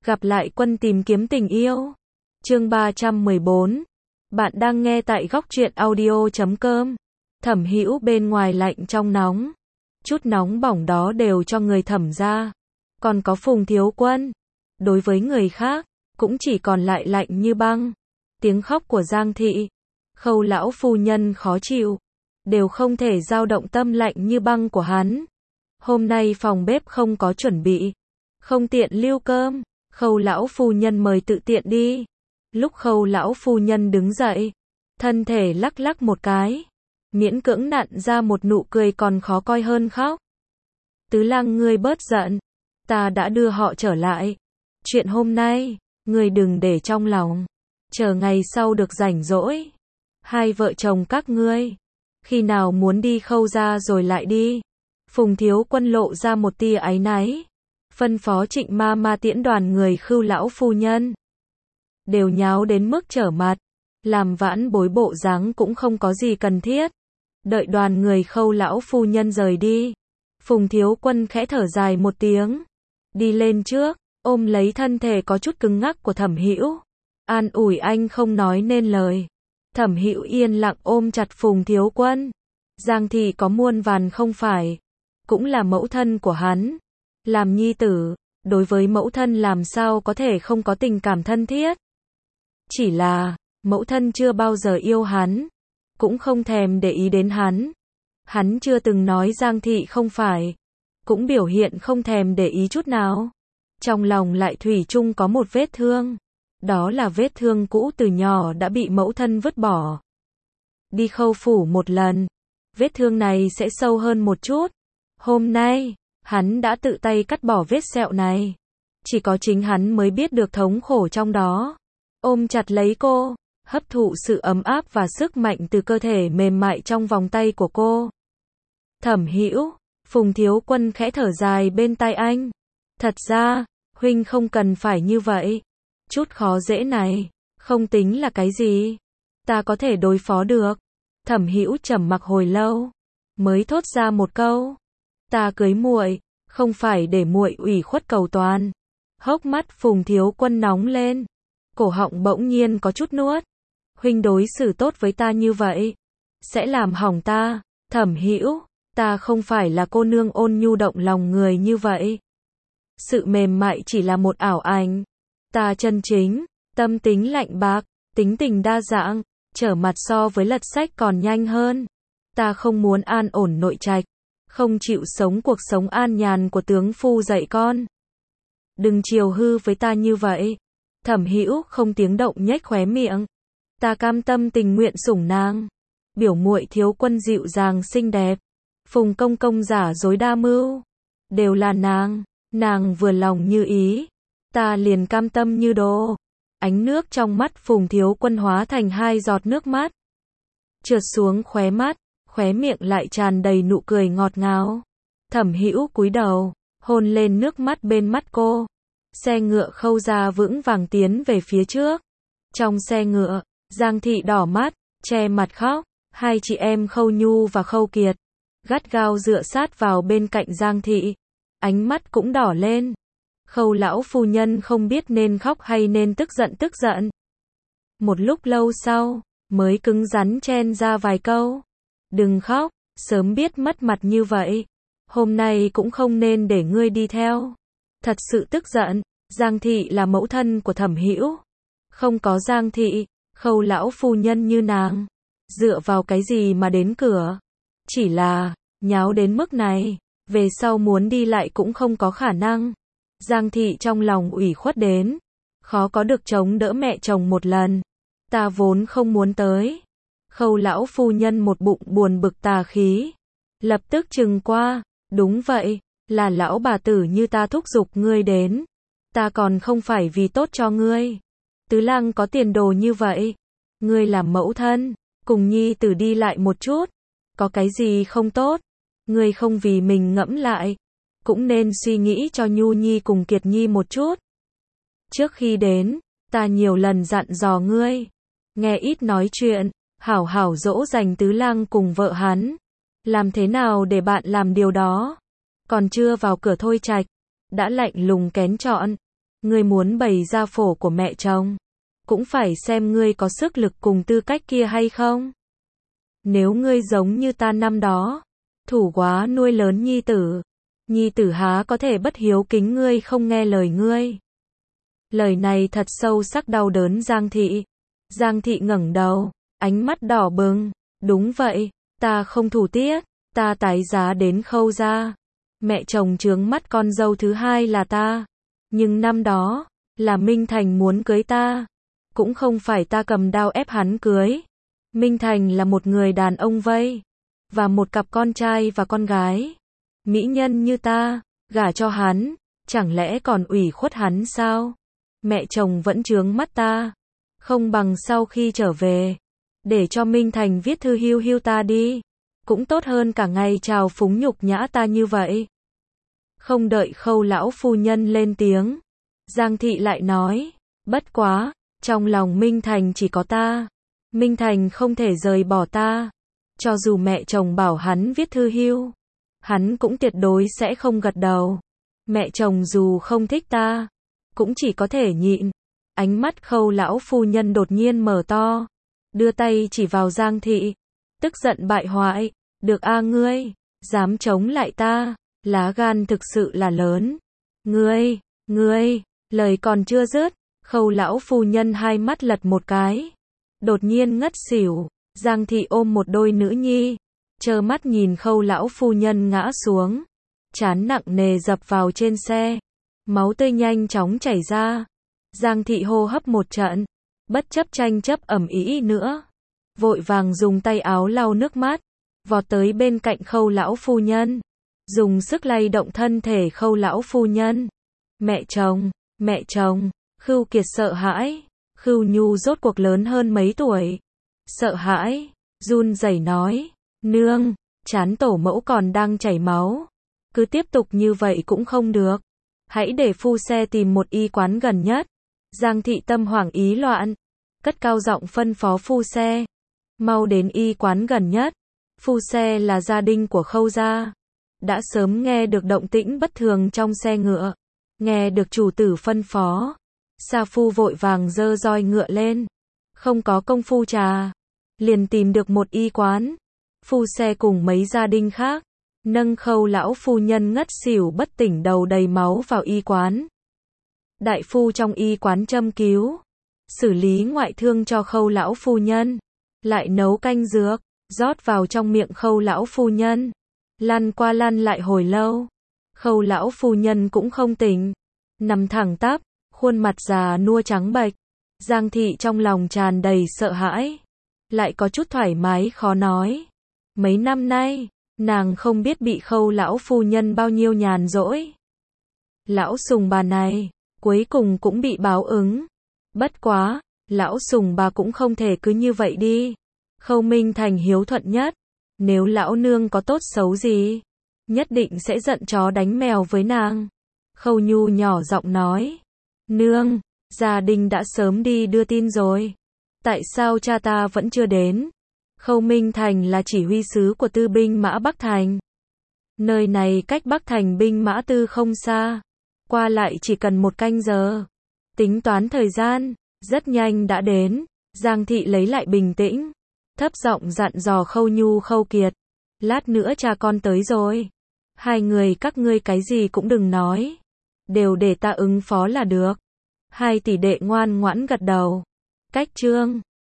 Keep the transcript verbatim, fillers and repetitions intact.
Gặp lại Quân tìm kiếm tình yêu. Chương ba trăm mười bốn. Bạn đang nghe tại góc truyện audio chấm com. Thẩm Hữu bên ngoài lạnh trong nóng. Chút nóng bỏng đó đều cho người Thẩm ra. Còn có Phùng Thiếu Quân. Đối với người khác, cũng chỉ còn lại lạnh như băng. Tiếng khóc của Giang Thị, Khâu lão phu nhân khó chịu, đều không thể dao động tâm lạnh như băng của hắn. Hôm nay phòng bếp không có chuẩn bị, không tiện lưu cơm, Khâu lão phu nhân mời tự tiện đi. Lúc Khâu lão phu nhân đứng dậy, thân thể lắc lắc một cái, miễn cưỡng nặn ra một nụ cười còn khó coi hơn khóc. Tứ Lăng, ngươi bớt giận, ta đã đưa họ trở lại. Chuyện hôm nay, ngươi đừng để trong lòng, chờ ngày sau được rảnh rỗi. Hai vợ chồng các ngươi, khi nào muốn đi Khâu ra rồi lại đi. Phùng Thiếu Quân lộ ra một tia áy náy, phân phó Trịnh ma ma tiễn đoàn người Khưu lão phu nhân. Đều nháo đến mức trở mặt, làm vãn bối bộ dáng cũng không có gì cần thiết. Đợi đoàn người Khâu lão phu nhân rời đi, Phùng Thiếu Quân khẽ thở dài một tiếng, đi lên trước, ôm lấy thân thể có chút cứng ngắc của Thẩm Hữu, an ủi anh không nói nên lời. Thẩm Hữu yên lặng ôm chặt Phùng Thiếu Quân. Giang Thị có muôn vàn không phải, cũng là mẫu thân của hắn, làm nhi tử, đối với mẫu thân làm sao có thể không có tình cảm thân thiết. Chỉ là, mẫu thân chưa bao giờ yêu hắn, cũng không thèm để ý đến hắn. Hắn chưa từng nói Giang Thị không phải, cũng biểu hiện không thèm để ý chút nào. Trong lòng lại thủy chung có một vết thương, đó là vết thương cũ từ nhỏ đã bị mẫu thân vứt bỏ. Đi Khâu phủ một lần, vết thương này sẽ sâu hơn một chút. Hôm nay, hắn đã tự tay cắt bỏ vết sẹo này. Chỉ có chính hắn mới biết được thống khổ trong đó. Ôm chặt lấy cô, hấp thụ sự ấm áp và sức mạnh từ cơ thể mềm mại trong vòng tay của cô. Thẩm Hữu, Phùng Thiếu Quân khẽ thở dài bên tai anh. Thật ra, huynh không cần phải như vậy. Chút khó dễ này, không tính là cái gì. Ta có thể đối phó được. Thẩm Hữu trầm mặc hồi lâu, mới thốt ra một câu. Ta cưới muội, không phải để muội ủy khuất cầu toàn. Hốc mắt Phùng Thiếu Quân nóng lên, cổ họng bỗng nhiên có chút nuốt. Huynh đối xử tốt với ta như vậy, sẽ làm hỏng ta. Thẩm Hữu, ta không phải là cô nương ôn nhu động lòng người như vậy. Sự mềm mại chỉ là một ảo ảnh. Ta chân chính, tâm tính lạnh bạc, tính tình đa dạng, trở mặt so với lật sách còn nhanh hơn. Ta không muốn an ổn nội trạch, không chịu sống cuộc sống an nhàn của tướng phu dạy con. Đừng chiều hư với ta như vậy. Thẩm Hữu không tiếng động nhếch khóe miệng. Ta cam tâm tình nguyện sủng nàng. Biểu muội Thiếu Quân dịu dàng xinh đẹp, Phùng công công giả dối đa mưu, đều là nàng, nàng vừa lòng như ý, ta liền cam tâm như đồ. Ánh nước trong mắt Phùng Thiếu Quân hóa thành hai giọt nước mắt, trượt xuống khóe mắt, khóe miệng lại tràn đầy nụ cười ngọt ngào. Thẩm Hữu cúi đầu, hôn lên nước mắt bên mắt cô. Xe ngựa Khâu ra vững vàng tiến về phía trước. Trong xe ngựa, Giang Thị đỏ mắt, che mặt khóc. Hai chị em Khâu Nhu và Khâu Kiệt gắt gao dựa sát vào bên cạnh Giang Thị, ánh mắt cũng đỏ lên. Khâu lão phu nhân không biết nên khóc hay nên tức giận tức giận. Một lúc lâu sau, mới cứng rắn chen ra vài câu. Đừng khóc, sớm biết mất mặt như vậy, hôm nay cũng không nên để ngươi đi theo. Thật sự tức giận, Giang Thị là mẫu thân của Thẩm Hữu. Không có Giang Thị, Khâu lão phu nhân như nàng, dựa vào cái gì mà đến cửa. Chỉ là, nháo đến mức này, về sau muốn đi lại cũng không có khả năng. Giang Thị trong lòng ủy khuất đến, khó có được chống đỡ mẹ chồng một lần. Ta vốn không muốn tới. Khâu lão phu nhân một bụng buồn bực tà khí, lập tức trừng qua. Đúng vậy, là lão bà tử như ta thúc giục ngươi đến. Ta còn không phải vì tốt cho ngươi. Tứ Lăng có tiền đồ như vậy, ngươi làm mẫu thân, cùng nhi tử đi lại một chút, có cái gì không tốt. Ngươi không vì mình ngẫm lại, cũng nên suy nghĩ cho Nhu Nhi cùng Kiệt Nhi một chút. Trước khi đến, ta nhiều lần dặn dò ngươi, nghe ít nói chuyện, hảo hảo dỗ dành Tứ Lăng cùng vợ hắn. Làm thế nào để bạn làm điều đó? Còn chưa vào cửa thôi trạch, đã lạnh lùng kén chọn. Ngươi muốn bày ra phổ của mẹ chồng, cũng phải xem ngươi có sức lực cùng tư cách kia hay không. Nếu ngươi giống như ta năm đó, thủ quá nuôi lớn nhi tử, nhi tử há có thể bất hiếu kính ngươi không nghe lời ngươi. Lời này thật sâu sắc đau đớn Giang Thị. Giang Thị ngẩng đầu, ánh mắt đỏ bừng, đúng vậy, ta không thủ tiết, ta tái giá đến Khâu gia. Mẹ chồng chướng mắt con dâu thứ hai là ta, nhưng năm đó, là Minh Thành muốn cưới ta, cũng không phải ta cầm đao ép hắn cưới. Minh Thành là một người đàn ông vây, và một cặp con trai và con gái. Mỹ nhân như ta, gả cho hắn, chẳng lẽ còn ủy khuất hắn sao? Mẹ chồng vẫn chướng mắt ta, không bằng sau khi trở về, để cho Minh Thành viết thư hiu hiu ta đi, cũng tốt hơn cả ngày chào phúng nhục nhã ta như vậy. Không đợi Khâu lão phu nhân lên tiếng, Giang Thị lại nói, bất quá, trong lòng Minh Thành chỉ có ta, Minh Thành không thể rời bỏ ta, cho dù mẹ chồng bảo hắn viết thư hiu, hắn cũng tuyệt đối sẽ không gật đầu. Mẹ chồng dù không thích ta, cũng chỉ có thể nhịn. Ánh mắt Khâu lão phu nhân đột nhiên mở to, đưa tay chỉ vào Giang Thị, tức giận bại hoại, được a ngươi, dám chống lại ta, lá gan thực sự là lớn. Ngươi, ngươi, lời còn chưa dứt, Khâu lão phu nhân hai mắt lật một cái, đột nhiên ngất xỉu. Giang Thị ôm một đôi nữ nhi, trơ mắt nhìn Khâu lão phu nhân ngã xuống, trán nặng nề dập vào trên xe, máu tươi nhanh chóng chảy ra. Giang Thị hô hấp một trận, bất chấp tranh chấp ầm ĩ nữa, vội vàng dùng tay áo lau nước mắt, vọt tới bên cạnh Khâu lão phu nhân, dùng sức lay động thân thể Khâu lão phu nhân. Mẹ chồng, mẹ chồng, Khưu Kiệt sợ hãi, Khưu Nhu rốt cuộc lớn hơn mấy tuổi, sợ hãi, run rẩy nói, nương, trán tổ mẫu còn đang chảy máu, cứ tiếp tục như vậy cũng không được, hãy để phu xe tìm một y quán gần nhất. Giang Thị tâm hoảng ý loạn, cất cao giọng phân phó phu xe, mau đến y quán gần nhất. Phu xe là gia đình của Khâu gia, đã sớm nghe được động tĩnh bất thường trong xe ngựa, nghe được chủ tử phân phó, Sa Phu vội vàng giơ roi ngựa lên, không có công phu trà, liền tìm được một y quán. Phu xe cùng mấy gia đình khác, nâng Khâu lão phu nhân ngất xỉu bất tỉnh đầu đầy máu vào y quán. Đại phu trong y quán châm cứu, xử lý ngoại thương cho Khâu lão phu nhân, lại nấu canh dược, rót vào trong miệng Khâu lão phu nhân, lăn qua lăn lại hồi lâu. Khâu lão phu nhân cũng không tỉnh, nằm thẳng tắp, khuôn mặt già nua trắng bệch. Giang Thị trong lòng tràn đầy sợ hãi, lại có chút thoải mái khó nói. Mấy năm nay, nàng không biết bị Khâu lão phu nhân bao nhiêu nhàn rỗi. Lão sùng bà này, cuối cùng cũng bị báo ứng. Bất quá, lão sùng bà cũng không thể cứ như vậy đi. Khâu Minh Thành hiếu thuận nhất, nếu lão nương có tốt xấu gì, nhất định sẽ giận chó đánh mèo với nàng. Khâu Nhu nhỏ giọng nói, nương, gia đình đã sớm đi đưa tin rồi, tại sao cha ta vẫn chưa đến? Khâu Minh Thành là chỉ huy sứ của tư binh mã Bắc Thành. Nơi này cách Bắc Thành binh mã tư không xa, qua lại chỉ cần một canh giờ. Tính toán thời gian, rất nhanh đã đến. Giang Thị lấy lại bình tĩnh, thấp giọng dặn dò Khâu Nhu Khâu Kiệt, lát nữa cha con tới rồi, hai người các ngươi cái gì cũng đừng nói, đều để ta ứng phó là được. Hai tỷ đệ ngoan ngoãn gật đầu. Cách chương